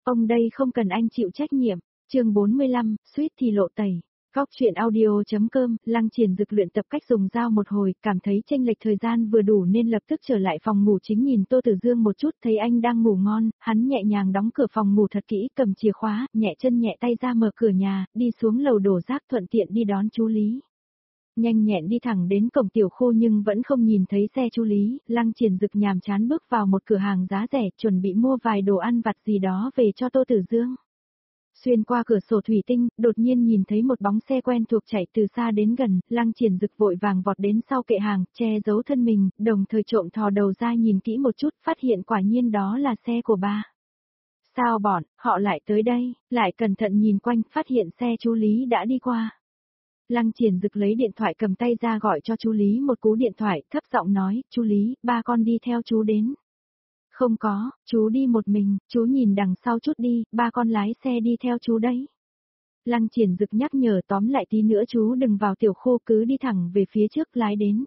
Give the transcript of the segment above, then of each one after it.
Ông đây không cần anh chịu trách nhiệm. Chương 45, suýt thì lộ tẩy. Góc truyện audio.com, Lăng Triển Dực luyện tập cách dùng dao một hồi, cảm thấy chênh lệch thời gian vừa đủ nên lập tức trở lại phòng ngủ chính nhìn Tô Tử Dương một chút, thấy anh đang ngủ ngon, hắn nhẹ nhàng đóng cửa phòng ngủ thật kỹ, cầm chìa khóa, nhẹ chân nhẹ tay ra mở cửa nhà, đi xuống lầu đổ rác thuận tiện đi đón chú Lý. Nhanh nhẹn đi thẳng đến cổng tiểu khu nhưng vẫn không nhìn thấy xe chú Lý, Lăng Triển Dực nhàm chán bước vào một cửa hàng giá rẻ, chuẩn bị mua vài đồ ăn vặt gì đó về cho Tô Tử Dương. Xuyên qua cửa sổ thủy tinh, đột nhiên nhìn thấy một bóng xe quen thuộc chạy từ xa đến gần, Lăng Triển Dực vội vàng vọt đến sau kệ hàng, che giấu thân mình, đồng thời trộm thò đầu ra nhìn kỹ một chút, phát hiện quả nhiên đó là xe của ba. Sao bọn, họ lại tới đây, lại cẩn thận nhìn quanh, phát hiện xe chú Lý đã đi qua. Lăng Triển Dực lấy điện thoại cầm tay ra gọi cho chú Lý một cú điện thoại, thấp giọng nói, chú Lý, ba con đi theo chú đến. Không có, chú đi một mình, chú nhìn đằng sau chút đi, ba con lái xe đi theo chú đấy. Lăng Triển Dực nhắc nhở tóm lại tí nữa chú đừng vào tiểu khu cứ đi thẳng về phía trước lái đến.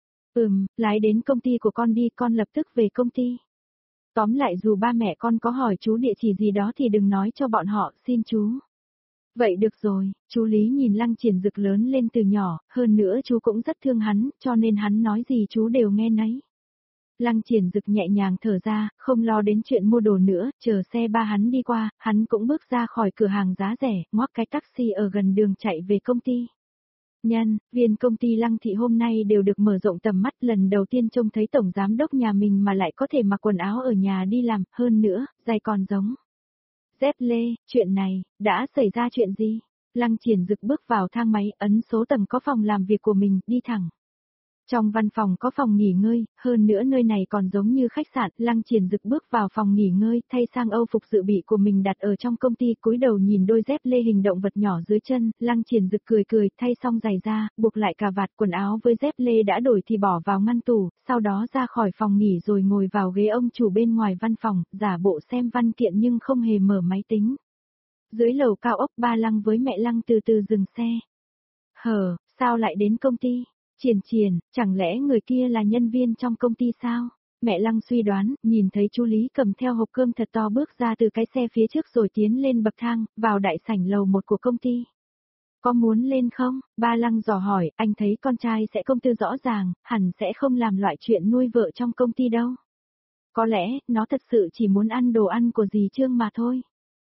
Lái đến công ty của con đi, con lập tức về công ty. Tóm lại dù ba mẹ con có hỏi chú địa chỉ gì đó thì đừng nói cho bọn họ, xin chú. Vậy được rồi, chú Lý nhìn Lăng Triển Dực lớn lên từ nhỏ, hơn nữa chú cũng rất thương hắn, cho nên hắn nói gì chú đều nghe nấy. Lăng Triển Dực nhẹ nhàng thở ra, không lo đến chuyện mua đồ nữa, chờ xe ba hắn đi qua, hắn cũng bước ra khỏi cửa hàng giá rẻ, ngoắc cái taxi ở gần đường chạy về công ty. Nhân viên công ty Lăng Thị hôm nay đều được mở rộng tầm mắt, lần đầu tiên trông thấy tổng giám đốc nhà mình mà lại có thể mặc quần áo ở nhà đi làm, hơn nữa, giày còn giống. Dép lê, chuyện này, đã xảy ra chuyện gì? Lăng Triển Dực bước vào thang máy, ấn số tầng có phòng làm việc của mình, đi thẳng. Trong văn phòng có phòng nghỉ ngơi, hơn nữa nơi này còn giống như khách sạn, Lăng Triển Dực bước vào phòng nghỉ ngơi, thay sang âu phục dự bị của mình đặt ở trong công ty, cúi đầu nhìn đôi dép lê hình động vật nhỏ dưới chân, Lăng Triển Dực cười cười, thay xong giày ra, buộc lại cà vạt, quần áo với dép lê đã đổi thì bỏ vào ngăn tủ, sau đó ra khỏi phòng nghỉ rồi ngồi vào ghế ông chủ bên ngoài văn phòng, giả bộ xem văn kiện nhưng không hề mở máy tính. Dưới lầu cao ốc, ba Lăng với mẹ Lăng từ từ dừng xe. Sao lại đến công ty? Triển, chẳng lẽ người kia là nhân viên trong công ty sao? Mẹ Lăng suy đoán, nhìn thấy chú Lý cầm theo hộp cơm thật to bước ra từ cái xe phía trước rồi tiến lên bậc thang, vào đại sảnh lầu 1 của công ty. Có muốn lên không? Ba Lăng dò hỏi, anh thấy con trai sẽ công tư rõ ràng, hẳn sẽ không làm loại chuyện nuôi vợ trong công ty đâu. Có lẽ, nó thật sự chỉ muốn ăn đồ ăn của dì Trương mà thôi.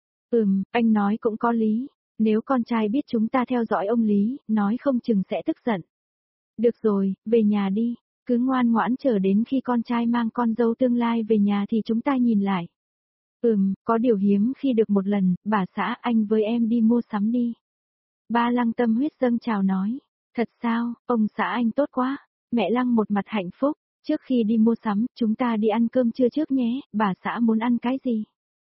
Anh nói cũng có lý. Nếu con trai biết chúng ta theo dõi ông Lý, nói không chừng sẽ tức giận. Được rồi, về nhà đi, cứ ngoan ngoãn chờ đến khi con trai mang con dâu tương lai về nhà thì chúng ta nhìn lại. Có điều hiếm khi được một lần, bà xã anh với em đi mua sắm đi. Ba Lăng tâm huyết dâng trào nói, thật sao, ông xã anh tốt quá, mẹ Lăng một mặt hạnh phúc, trước khi đi mua sắm, chúng ta đi ăn cơm trưa trước nhé, bà xã muốn ăn cái gì?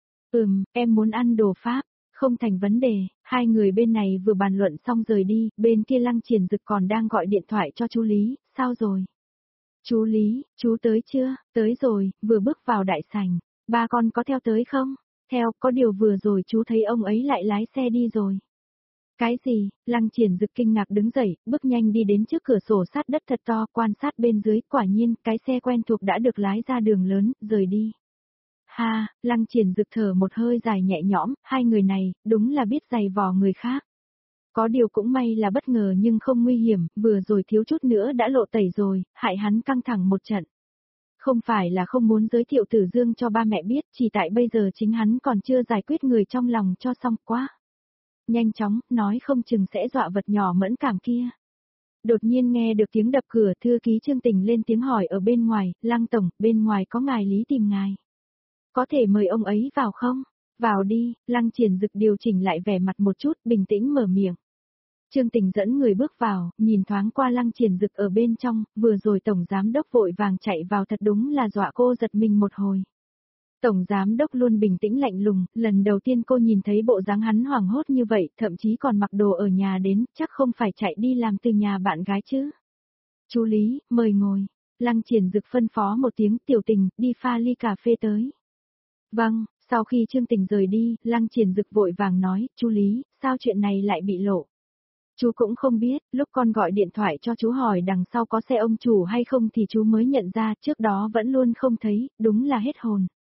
Em muốn ăn đồ Pháp. Không thành vấn đề, hai người bên này vừa bàn luận xong rời đi, bên kia Lăng Triển Dực còn đang gọi điện thoại cho chú Lý, sao rồi? Chú Lý, chú tới chưa? Tới rồi, vừa bước vào đại sảnh, ba con có theo tới không? Theo, có điều vừa rồi chú thấy ông ấy lại lái xe đi rồi. Cái gì? Lăng Triển Dực kinh ngạc đứng dậy, bước nhanh đi đến trước cửa sổ sát đất thật to, quan sát bên dưới, quả nhiên, cái xe quen thuộc đã được lái ra đường lớn, rời đi. Lăng Triển Dực thở một hơi dài nhẹ nhõm, hai người này, đúng là biết giày vò người khác. Có điều cũng may là bất ngờ nhưng không nguy hiểm, vừa rồi thiếu chút nữa đã lộ tẩy rồi, hại hắn căng thẳng một trận. Không phải là không muốn giới thiệu Tử Dương cho ba mẹ biết, chỉ tại bây giờ chính hắn còn chưa giải quyết người trong lòng cho xong quá. Nhanh chóng, nói không chừng sẽ dọa vật nhỏ mẫn cảm kia. Đột nhiên nghe được tiếng đập cửa, thư ký Trương Tình lên tiếng hỏi ở bên ngoài, Lăng tổng, bên ngoài có ngài Lý tìm ngài. Có thể mời ông ấy vào không? Vào đi, Lăng Triển Dực điều chỉnh lại vẻ mặt một chút, bình tĩnh mở miệng. Trương Tình dẫn người bước vào, nhìn thoáng qua Lăng Triển Dực ở bên trong, vừa rồi Tổng Giám Đốc vội vàng chạy vào thật đúng là dọa cô giật mình một hồi. Tổng Giám Đốc luôn bình tĩnh lạnh lùng, lần đầu tiên cô nhìn thấy bộ dáng hắn hoảng hốt như vậy, thậm chí còn mặc đồ ở nhà đến, chắc không phải chạy đi làm từ nhà bạn gái chứ. Chú Lý, mời ngồi. Lăng Triển Dực phân phó một tiếng, Tiểu Tình, đi pha ly cà phê tới. Vâng, sau khi Trương Tình rời đi, Lăng Triển Dực vội vàng nói, chú Lý, sao chuyện này lại bị lộ? Chú cũng không biết, lúc con gọi điện thoại cho chú hỏi đằng sau có xe ông chủ hay không thì chú mới nhận ra, trước đó vẫn luôn không thấy, đúng là hết hồn.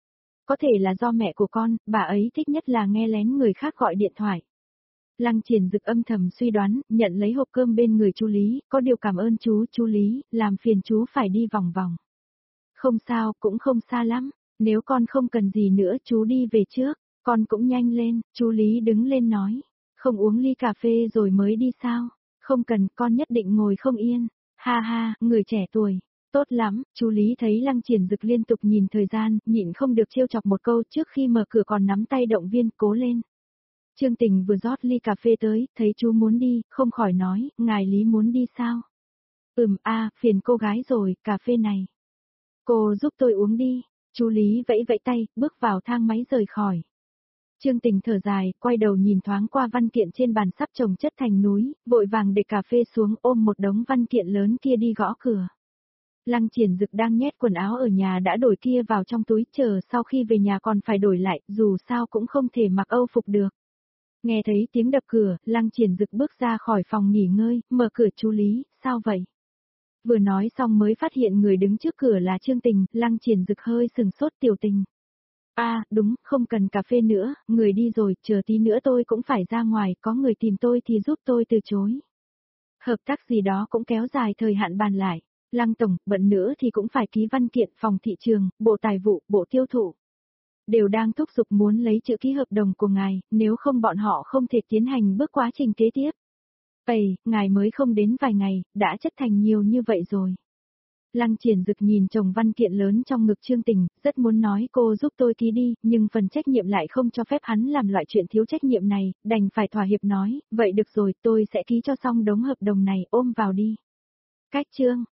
Có thể là do mẹ của con, bà ấy thích nhất là nghe lén người khác gọi điện thoại. Lăng Triển Dực âm thầm suy đoán, nhận lấy hộp cơm bên người chú Lý, có điều cảm ơn chú Lý, làm phiền chú phải đi vòng vòng. Không sao, cũng không xa lắm, nếu con không cần gì nữa chú đi về trước, con cũng nhanh lên, chú Lý đứng lên nói. Không uống ly cà phê rồi mới đi sao? Không cần, con nhất định ngồi không yên. Ha ha, người trẻ tuổi. Tốt lắm, chú Lý thấy Lăng Triển Dực liên tục nhìn thời gian, nhịn không được trêu chọc một câu trước khi mở cửa còn nắm tay động viên, cố lên. Trương Tình vừa rót ly cà phê tới, thấy chú muốn đi, không khỏi nói, ngài Lý muốn đi sao? Phiền cô gái rồi, cà phê này. Cô giúp tôi uống đi. Chú Lý vẫy vẫy tay, bước vào thang máy rời khỏi. Trương Tình thở dài, quay đầu nhìn thoáng qua văn kiện trên bàn sắp chồng chất thành núi, vội vàng để cà phê xuống ôm một đống văn kiện lớn kia đi gõ cửa. Lăng Triển Dực đang nhét quần áo ở nhà đã đổi kia vào trong túi chờ sau khi về nhà còn phải đổi lại, dù sao cũng không thể mặc âu phục được. Nghe thấy tiếng đập cửa, Lăng Triển Dực bước ra khỏi phòng nghỉ ngơi, mở cửa chú Lý, sao vậy? Vừa nói xong mới phát hiện người đứng trước cửa là Trương Tình, Lăng Triển Dực hơi sừng sốt Tiểu Tình. Đúng, không cần cà phê nữa, người đi rồi, chờ tí nữa tôi cũng phải ra ngoài, có người tìm tôi thì giúp tôi từ chối. Hợp tác gì đó cũng kéo dài thời hạn bàn lại. Lăng Tổng, bận nữa thì cũng phải ký văn kiện phòng thị trường, bộ tài vụ, bộ tiêu thụ. Đều đang thúc giục muốn lấy chữ ký hợp đồng của ngài, nếu không bọn họ không thể tiến hành bước quá trình kế tiếp. Ngài mới không đến vài ngày, đã chất thành nhiều như vậy rồi. Lăng Triển Dực nhìn chồng văn kiện lớn trong ngực Trương Tình, rất muốn nói cô giúp tôi ký đi, nhưng phần trách nhiệm lại không cho phép hắn làm loại chuyện thiếu trách nhiệm này, đành phải thỏa hiệp nói, vậy được rồi, tôi sẽ ký cho xong đống hợp đồng này, ôm vào đi. Cách chương